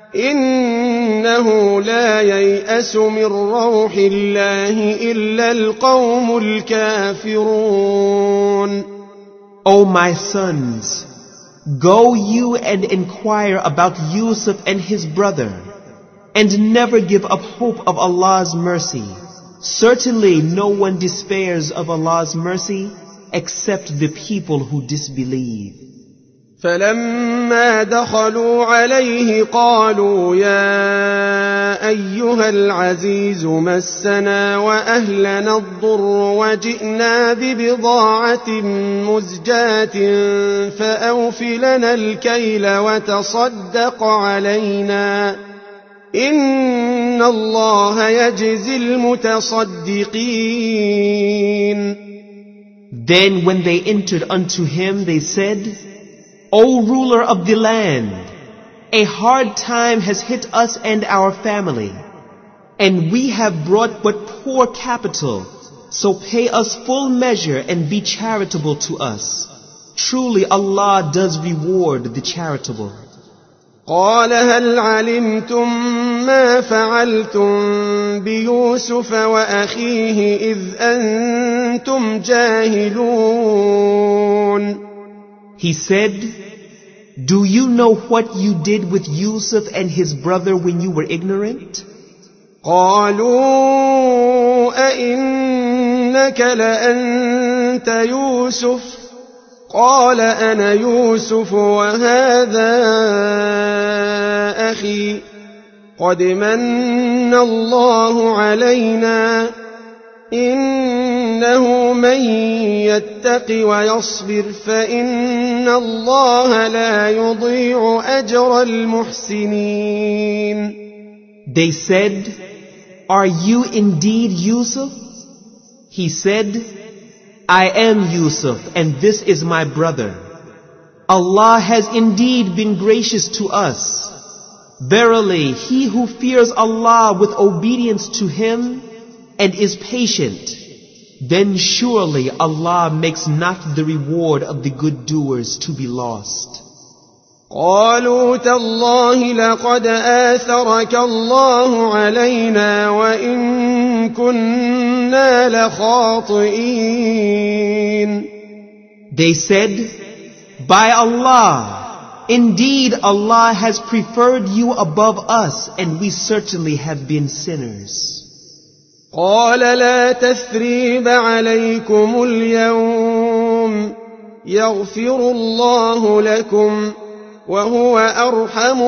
إنه لا ييأس من روح الله إلا القوم الكافرون. O my sons, go you and inquire about Yusuf and his brother, and never give up hope of Allah's mercy. Certainly no one despairs of Allah's mercy except the people who disbelieve. فلما دخلوا عليه قالوا يا أيها العزيز مسنا وأهلنا الضر وجئنا ببضاعة مزجاة فأوف لنا الكيل وتصدق علينا إن الله يجزي المتصدقين. Then when they entered unto him, they said, O ruler of the land, a hard time has hit us and our family, and we have brought but poor capital, so pay us full measure and be charitable to us. Truly Allah does reward the charitable. قال هل علمتم ما فعلتم بيوسف وأخيه إذ أنتم جاهلون. He said, Do you know what you did with Yusuf and his brother when you were ignorant? قالوا أئنك لأنت يوسف قال أنا يوسف وهذا أخي قد من الله علينا إنه من يتق ويصبر فإن الله لا يضيع أجر المحسنين. They said, Are you indeed Yusuf? He said, I am Yusuf, and this is my brother. Allah has indeed been gracious to us. Verily, he who fears Allah with obedience to Him and is patient, then surely Allah makes not the reward of the good doers to be lost. قالوا تالله لقد آثرك الله علينا وإن كنا لخاطئين. They said, By Allah, indeed Allah has preferred you above us, and we certainly have been sinners. قال لا تثريب عليكم اليوم يغفر الله لكم وهو أرحم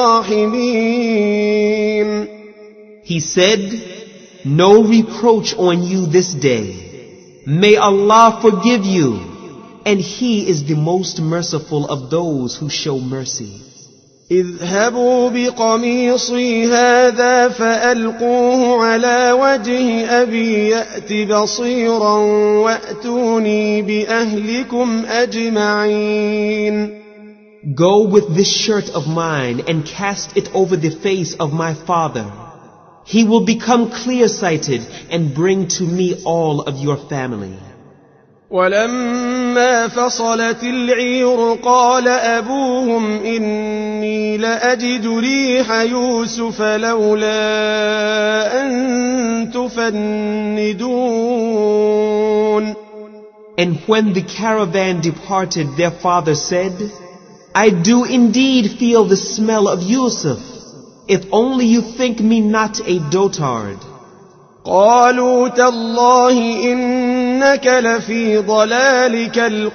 الراحمين. He said, No reproach on you this day. May Allah forgive you, and He is the most merciful of those who show mercy. اذهبوا بقميصي هذا فألقوه على وجه أبي يأت بصيرا وأتوني بأهلكم أجمعين. Go with this shirt of mine and cast it over the face of my father. He will become clear-sighted and bring to me all of your family. ولما فصلت العير قال أبوهم إني لأجد ريح يوسف لولا أن تفندون. And when the caravan departed, their father said, I do indeed feel the smell of Yusuf, if only you think me not a dotard. قالوا تالله إنك لفي ضلالك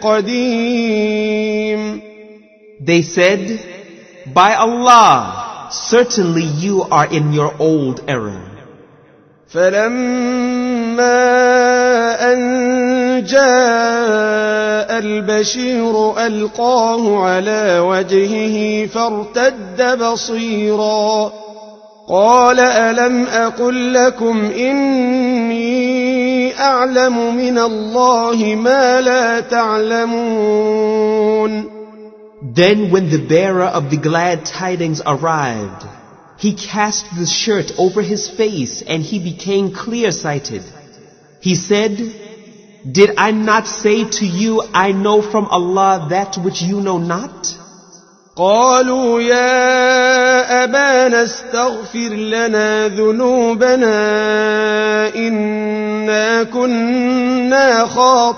القديم. They said, By Allah, certainly you are in your old error. فلما أن جاء البشير ألقاه على وجهه فارتد بصيرا قال ألم أقل لكم إني أعلم من الله ما لا تعلمون. Then when the bearer of the glad tidings arrived, he cast the shirt over his face and he became clear-sighted. He said, Did I not say to you, I know from Allah that which you know not? قالوا يا أبانا استغفر لنا ذنوبنا إنا كنا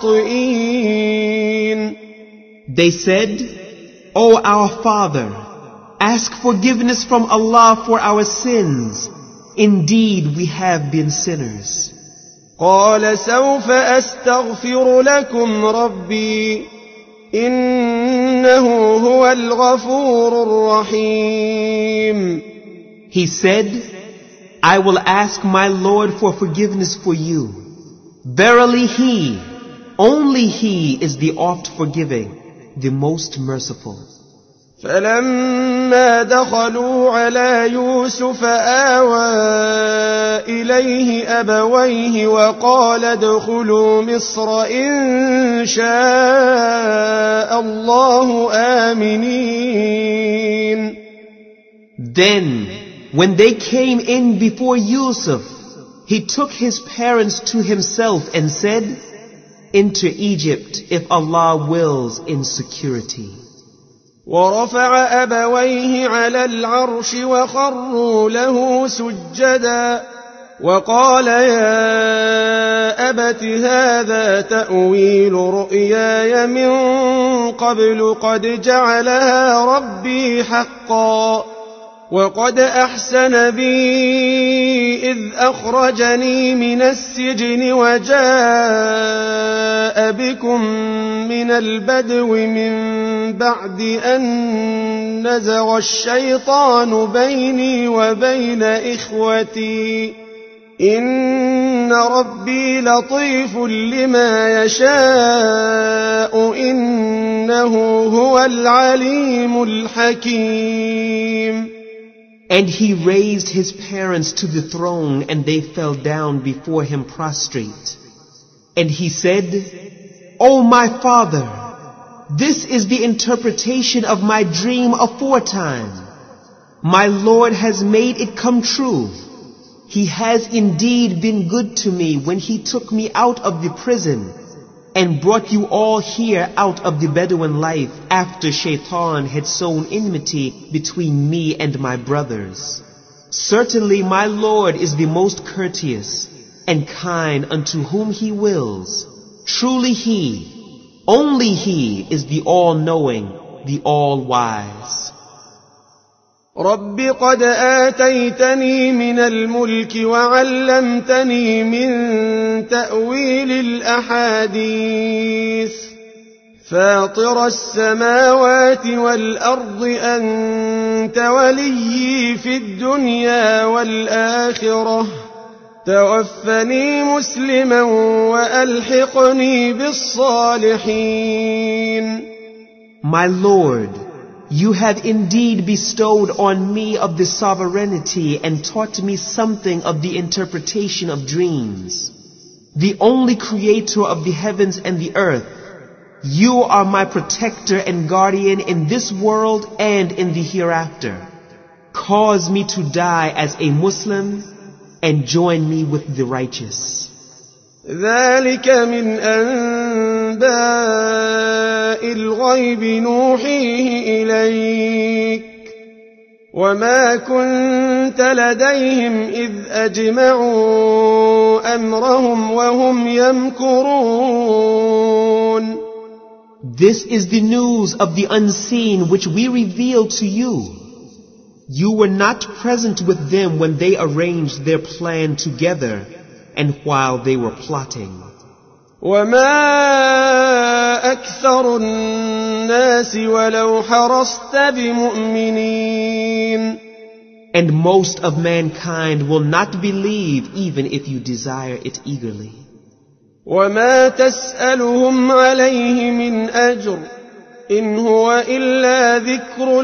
خاطئين. They said, O our Father, ask forgiveness from Allah for our sins. Indeed, we have been sinners. قال سوف أستغفر لكم ربي إن إنه هو الغفور الرحيم. He said, I will ask my Lord for forgiveness for you. Verily He, only He is the oft forgiving, the most merciful. فلما دخلوا على يوسف آوى إليه أبويه وقال ادخلوا مصر إن شاء الله آمنين. Then, when they came in before Yusuf, he took his parents to himself and said, enter Egypt if Allah wills in security. ورفع أبويه على العرش وخروا له سجدا وقال يا أبت هذا تأويل رؤياي من قبل قد جعلها ربي حقا وقد أحسن بي إذ أخرجني من السجن وجاء بكم من البدو من بعد أن نزغ الشيطان بيني وبين إخوتي إن ربي لطيف لما يشاء إنه هو العليم الحكيم. And he raised his parents to the throne, and they fell down before him prostrate. And he said, O my father, this is the interpretation of my dream aforetime. My Lord has made it come true. He has indeed been good to me when he took me out of the prison and brought you all here out of the Bedouin life after Shaitan had sown enmity between me and my brothers. Certainly my Lord is the most courteous and kind unto whom He wills. Truly He, only He is the all-knowing, the all-wise. رب قد آتيتني من الملك وعلمتني من تأويل الأحاديث فاطر السماوات والأرض أنت وليي في الدنيا والآخرة توفني مسلما وألحقني بالصالحين. My Lord, You have indeed bestowed on me of the sovereignty and taught me something of the interpretation of dreams. The only creator of the heavens and the earth, You are my protector and guardian in this world and in the hereafter. Cause me to die as a Muslim and join me with the righteous. ذلك من أنباء الغيب نوحيه إليك وما كنت لديهم إذ أجمعوا أمرهم وهم يمكرون. This is the news of the unseen which we reveal to you. You were not present with them when they arranged their plan together and while they were plotting. وما أكثر الناس ولو حرصت بمؤمنين. And most of mankind will not believe even if you desire it eagerly. وما تسألهم عليه من أجر إن هو إلا ذكر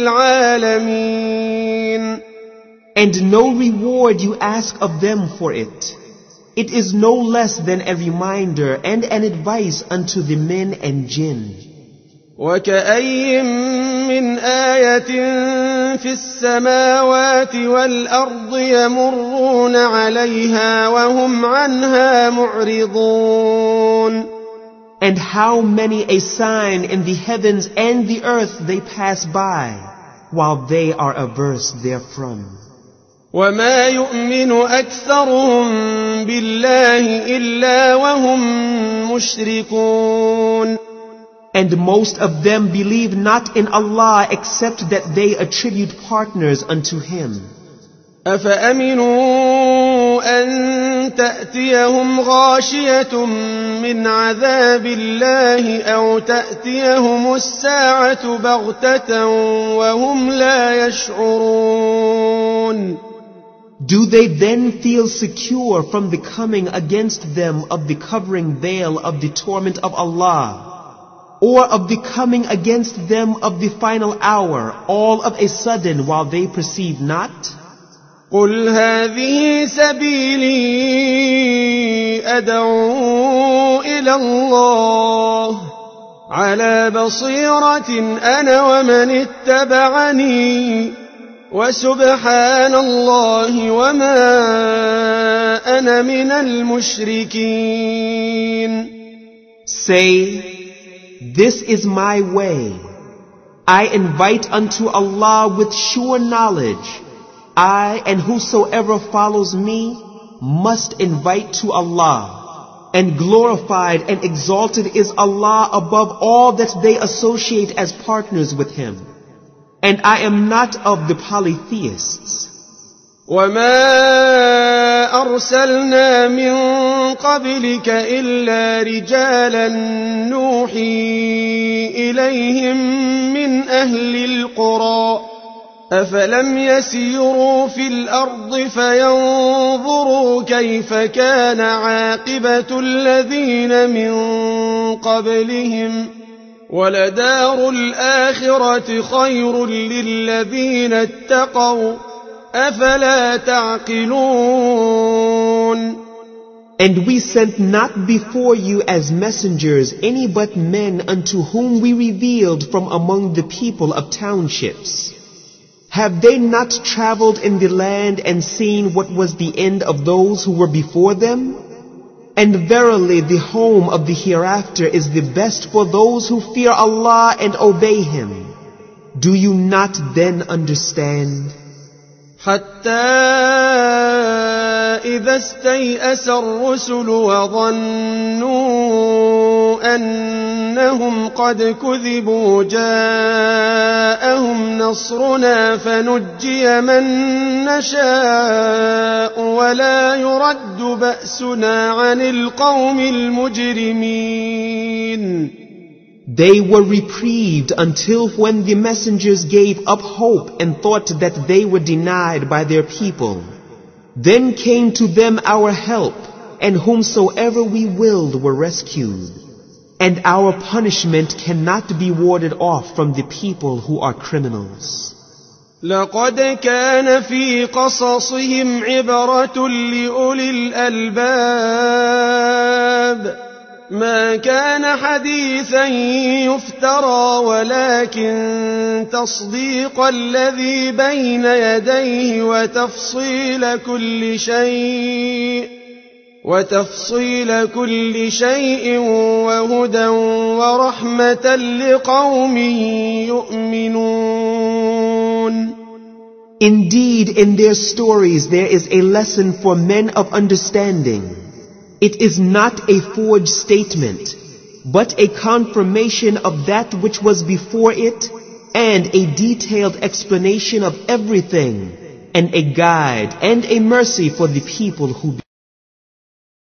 للعالمين. And no reward you ask of them for it. It is no less than a reminder and an advice unto the men and jinn. وكأي من آية في السماوات والأرض يمرون عليها وهم عنها معرضون. And how many a sign in the heavens and the earth they pass by, while they are averse therefrom. وما يؤمن أكثرهم بالله إلا وهم مشركون. And most of them believe not in Allah except that they attribute partners unto Him. أفأمنوا أن تأتيهم غاشية من عذاب الله أو تأتيهم الساعة بغتة وهم لا يشعرون. Do they then feel secure from the coming against them of the covering veil of the torment of Allah, or of the coming against them of the final hour, all of a sudden while they perceive not? قل هذه سبيلي أدعو إلى الله على بصيرة أنا ومن اتبعني وسبحان الله وما أنا من المشركين. Say, this is my way. I invite unto Allah with sure knowledge. I and whosoever follows me must invite to Allah. And glorified and exalted is Allah above all that they associate as partners with Him. And I am not of the polytheists. وما أرسلنا من قبلك إلا رجالا نوحي إليهم من أهل القرى أفلم يسيروا في الأرض فينظروا كيف كان عاقبة الذين من قبلهم ولدار الآخرة خير للذين اتقوا أفلا تعقلون. And we sent not before you as messengers any but men unto whom we revealed from among the people of townships. Have they not traveled in the land and seen what was the end of those who were before them? And verily the home of the hereafter is the best for those who fear Allah and obey Him. Do you not then understand? حتى إذا استيأس الرسل وظنوا أنهم قد كذبوا جاءهم نصرنا فنجي من نشاء ولا يرد بأسنا عن القوم المجرمين. They were reprieved until when the messengers gave up hope and thought that they were denied by their people. Then came to them our help, and whomsoever we willed were rescued. And our punishment cannot be warded off from the people who are criminals. لقد كان في قصصهم عبرة لأولي الألباب ما كان حديثا يفترى ولكن تصديق الذي بين يديه وتفصيل كل شيء وهدى ورحمة لقوم يؤمنون. Indeed, in their stories there is a lesson for men of understanding. It is not a forged statement, but a confirmation of that which was before it, and a detailed explanation of everything, and a guide and a mercy for the people who